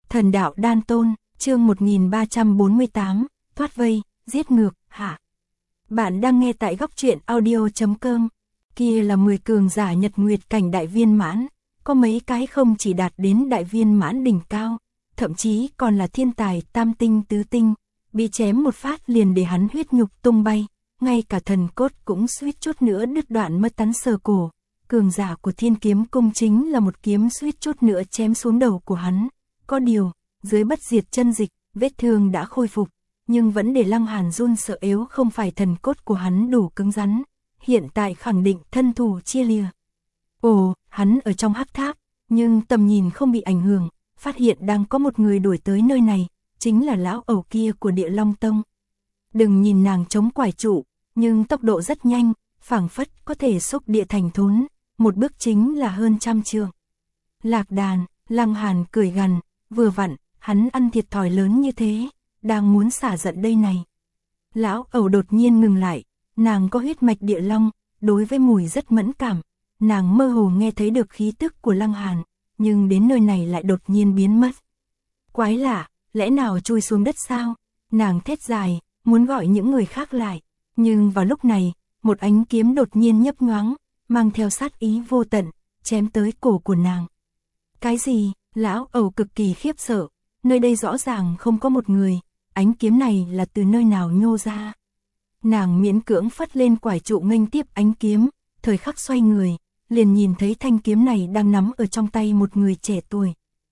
Thần đạo đan tôn, chương 1348, thoát vây, giết ngược, hạ. Bạn đang nghe tại góc truyện audio.com. Kia là 10 cường giả nhật nguyệt cảnh đại viên mãn, có mấy cái không chỉ đạt đến đại viên mãn đỉnh cao, thậm chí còn là thiên tài tam tinh tứ tinh, bị chém một phát liền để hắn huyết nhục tung bay, ngay cả thần cốt cũng suýt chút nữa đứt đoạn mất tán sờ cổ. Cường giả của Thiên Kiếm Cung chính là một kiếm suýt chút nữa chém xuống đầu của hắn. Có điều, dưới bất diệt chân dịch, vết thương đã khôi phục, nhưng vẫn để Lăng Hàn run sợ yếu không phải thần cốt của hắn đủ cứng rắn, hiện tại khẳng định thân thủ chia lìa. Ồ, hắn ở trong hắc tháp, nhưng tầm nhìn không bị ảnh hưởng, phát hiện đang có một người đuổi tới nơi này, chính là lão ẩu kia của Địa Long Tông. Đừng nhìn nàng chống quải trụ, nhưng tốc độ rất nhanh, phảng phất có thể xúc địa thành thốn, một bước chính là hơn 100 trượng. Lạc đàn, Lăng Hàn cười gằn, vừa vặn, hắn ăn thiệt thòi lớn như thế, đang muốn xả giận đây này. Lão ẩu đột nhiên ngừng lại, nàng có huyết mạch địa long, đối với mùi rất mẫn cảm, nàng mơ hồ nghe thấy được khí tức của Lăng Hàn, nhưng đến nơi này lại đột nhiên biến mất. Quái lạ, lẽ nào chui xuống đất sao? Nàng thét dài, muốn gọi những người khác lại, nhưng vào lúc này, một ánh kiếm đột nhiên nhấp nhoáng, mang theo sát ý vô tận, chém tới cổ của nàng. Cái gì? Lão ẩu cực kỳ khiếp sợ, nơi đây rõ ràng không có một người, ánh kiếm này là từ nơi nào nhô ra. Nàng miễn cưỡng phất lên quải trụ nghênh tiếp ánh kiếm, thời khắc xoay người, liền nhìn thấy thanh kiếm này đang nắm ở trong tay một người trẻ tuổi.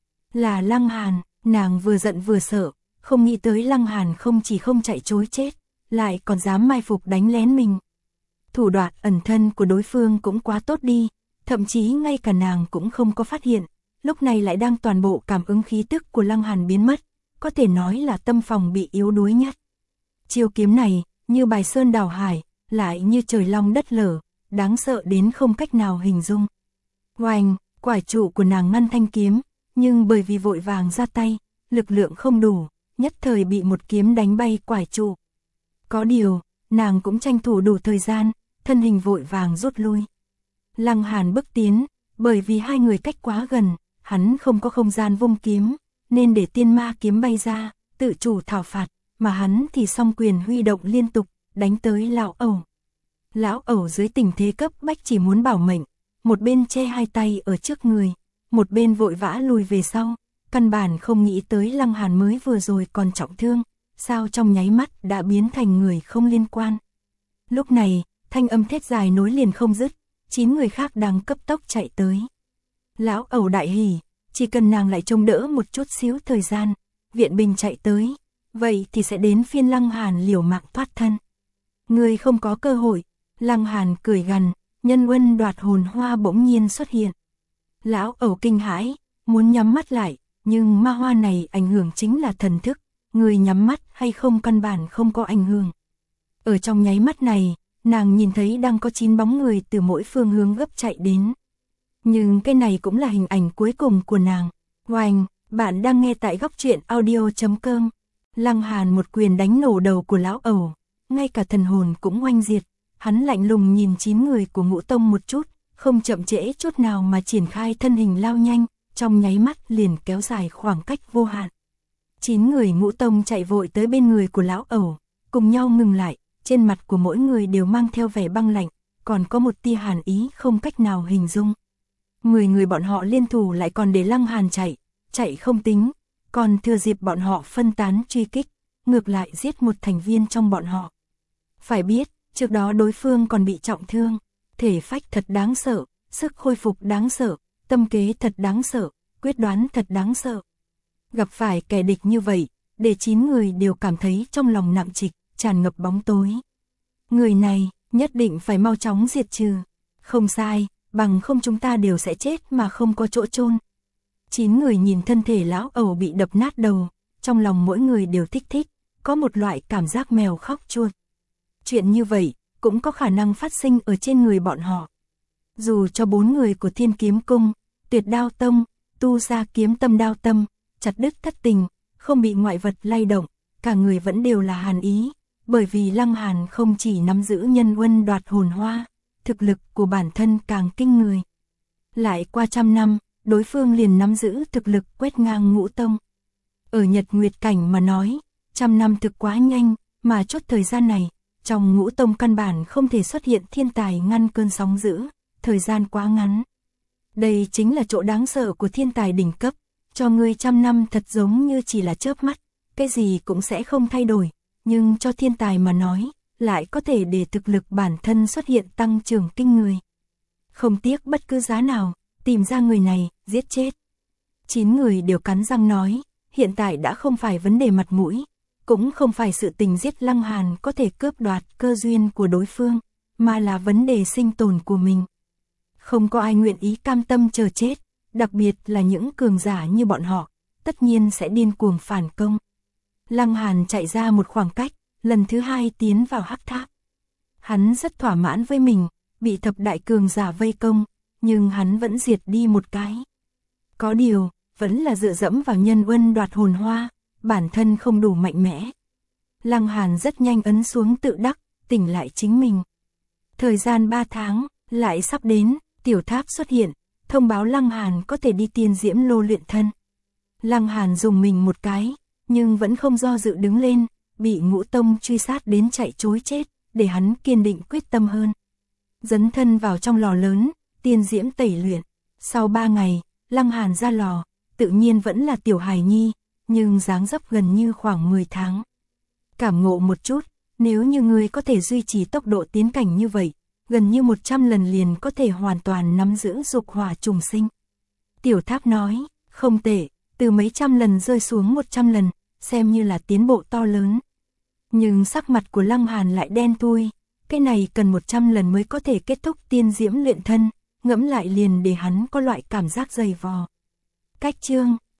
Là Lăng Hàn, nàng vừa giận vừa sợ, không nghĩ tới Lăng Hàn không chỉ không chạy trối chết, lại còn dám mai phục đánh lén mình. Thủ đoạn ẩn thân của đối phương cũng quá tốt đi, thậm chí ngay cả nàng cũng không có phát hiện, lúc này lại đang toàn bộ cảm ứng khí tức của Lăng Hàn biến mất, có thể nói là tâm phòng bị yếu đuối nhất. Chiêu kiếm này, như bài sơn đảo hải, lại như trời long đất lở, đáng sợ đến không cách nào hình dung. Oanh, quải trụ của nàng ngăn thanh kiếm, nhưng bởi vì vội vàng ra tay, lực lượng không đủ, nhất thời bị một kiếm đánh bay quải trụ. Có điều, nàng cũng tranh thủ đủ thời gian, thân hình vội vàng rút lui. Lăng Hàn bước tiến, bởi vì hai người cách quá gần, hắn không có không gian vung kiếm, nên để tiên ma kiếm bay ra, tự chủ thảo phạt, mà hắn thì song quyền huy động liên tục, đánh tới lão ẩu. Lão ẩu dưới tình thế cấp bách chỉ muốn bảo mệnh, một bên che hai tay ở trước người, một bên vội vã lùi về sau, căn bản không nghĩ tới Lăng Hàn mới vừa rồi còn trọng thương, sao trong nháy mắt đã biến thành người không liên quan. Lúc này, thanh âm thét dài nối liền không dứt, 9 người khác đang cấp tốc chạy tới. Lão ẩu đại hỉ, chỉ cần nàng lại trông đỡ một chút xíu thời gian, viện binh chạy tới, vậy thì sẽ đến phiên Lăng Hàn liều mạng thoát thân. Người không có cơ hội, Lăng Hàn cười gằn, nhân huân đoạt hồn hoa bỗng nhiên xuất hiện. Lão ẩu kinh hãi, muốn nhắm mắt lại, nhưng ma hoa này ảnh hưởng chính là thần thức, người nhắm mắt hay không căn bản không có ảnh hưởng. Ở trong nháy mắt này, nàng nhìn thấy đang có 9 bóng người từ mỗi phương hướng gấp chạy đến. Nhưng cái này cũng là hình ảnh cuối cùng của nàng. Oanh, bạn đang nghe tại góc truyện audio.com. Lăng Hàn một quyền đánh nổ đầu của lão ẩu, ngay cả thần hồn cũng oanh diệt. Hắn lạnh lùng nhìn 9 người của Ngũ Tông một chút, không chậm trễ chút nào mà triển khai thân hình lao nhanh, trong nháy mắt liền kéo dài khoảng cách vô hạn. 9 người Ngũ Tông chạy vội tới bên người của lão ẩu, cùng nhau ngừng lại, trên mặt của mỗi người đều mang theo vẻ băng lạnh, còn có một tia hàn ý không cách nào hình dung. 10 người bọn họ liên thủ lại còn để Lăng Hàn chạy không tính, còn thừa dịp bọn họ phân tán truy kích, ngược lại giết một thành viên trong bọn họ. Phải biết, trước đó đối phương còn bị trọng thương, thể phách thật đáng sợ, sức khôi phục đáng sợ, tâm kế thật đáng sợ, quyết đoán thật đáng sợ. Gặp phải kẻ địch như vậy, để 9 người đều cảm thấy trong lòng nặng trịch, tràn ngập bóng tối. Người này, nhất định phải mau chóng diệt trừ. Không sai, bằng không chúng ta đều sẽ chết mà không có chỗ chôn. 9 người nhìn thân thể lão ẩu bị đập nát đầu, trong lòng mỗi người đều thích thích, có một loại cảm giác mèo khóc chuột. Chuyện như vậy, cũng có khả năng phát sinh ở trên người bọn họ. Dù cho 4 người của Thiên Kiếm Cung, Tuyệt Đao Tông, tu ra kiếm tâm đao tâm, chặt đứt thất tình, không bị ngoại vật lay động, cả người vẫn đều là hàn ý, bởi vì Lăng Hàn không chỉ nắm giữ nhân huân đoạt hồn hoa, thực lực của bản thân càng kinh người. Lại qua 100 năm, đối phương liền nắm giữ thực lực quét ngang Ngũ Tông. Ở Nhật Nguyệt cảnh mà nói, 100 năm thực quá nhanh, mà chốt thời gian này, trong Ngũ Tông căn bản không thể xuất hiện thiên tài ngăn cơn sóng dữ, thời gian quá ngắn. Đây chính là chỗ đáng sợ của thiên tài đỉnh cấp, cho ngươi 100 năm thật giống như chỉ là chớp mắt, cái gì cũng sẽ không thay đổi, nhưng cho thiên tài mà nói, lại có thể để thực lực bản thân xuất hiện tăng trưởng kinh người. Không tiếc bất cứ giá nào, tìm ra người này, giết chết. 9 người đều cắn răng nói, hiện tại đã không phải vấn đề mặt mũi, cũng không phải sự tình giết Lăng Hàn có thể cướp đoạt cơ duyên của đối phương, mà là vấn đề sinh tồn của mình. Không có ai nguyện ý cam tâm chờ chết, đặc biệt là những cường giả như bọn họ, tất nhiên sẽ điên cuồng phản công. Lăng Hàn chạy ra một khoảng cách, lần thứ 2 tiến vào hắc tháp. Hắn rất thỏa mãn với mình, bị thập đại cường giả vây công, nhưng hắn vẫn diệt đi một cái. Có điều, vẫn là dựa dẫm vào nhân uân đoạt hồn hoa, bản thân không đủ mạnh mẽ. Lăng Hàn rất nhanh ấn xuống tự đắc, tỉnh lại chính mình. Thời gian 3 tháng, lại sắp đến, tiểu tháp xuất hiện, thông báo Lăng Hàn có thể đi tiên diễm lô luyện thân. Lăng Hàn dùng mình một cái, nhưng vẫn không do dự đứng lên, bị Ngũ Tông truy sát đến chạy trối chết, để hắn kiên định quyết tâm hơn. Dấn thân vào trong lò lớn, tiên diễm tẩy luyện. Sau 3 ngày, Lăng Hàn ra lò, tự nhiên vẫn là tiểu hài nhi, nhưng dáng dấp gần như khoảng 10 tháng. Cảm ngộ một chút, nếu như ngươi có thể duy trì tốc độ tiến cảnh như vậy, gần như 100 lần liền có thể hoàn toàn nắm giữ dục hỏa trùng sinh. Tiểu tháp nói, không tệ, từ mấy trăm lần rơi xuống 100 lần, xem như là tiến bộ to lớn. Nhưng sắc mặt của Lăng Hàn lại đen thui, cái này cần 100 lần mới có thể kết thúc tiên diễm luyện thân, ngẫm lại liền để hắn có loại cảm giác dày vò. Cách chương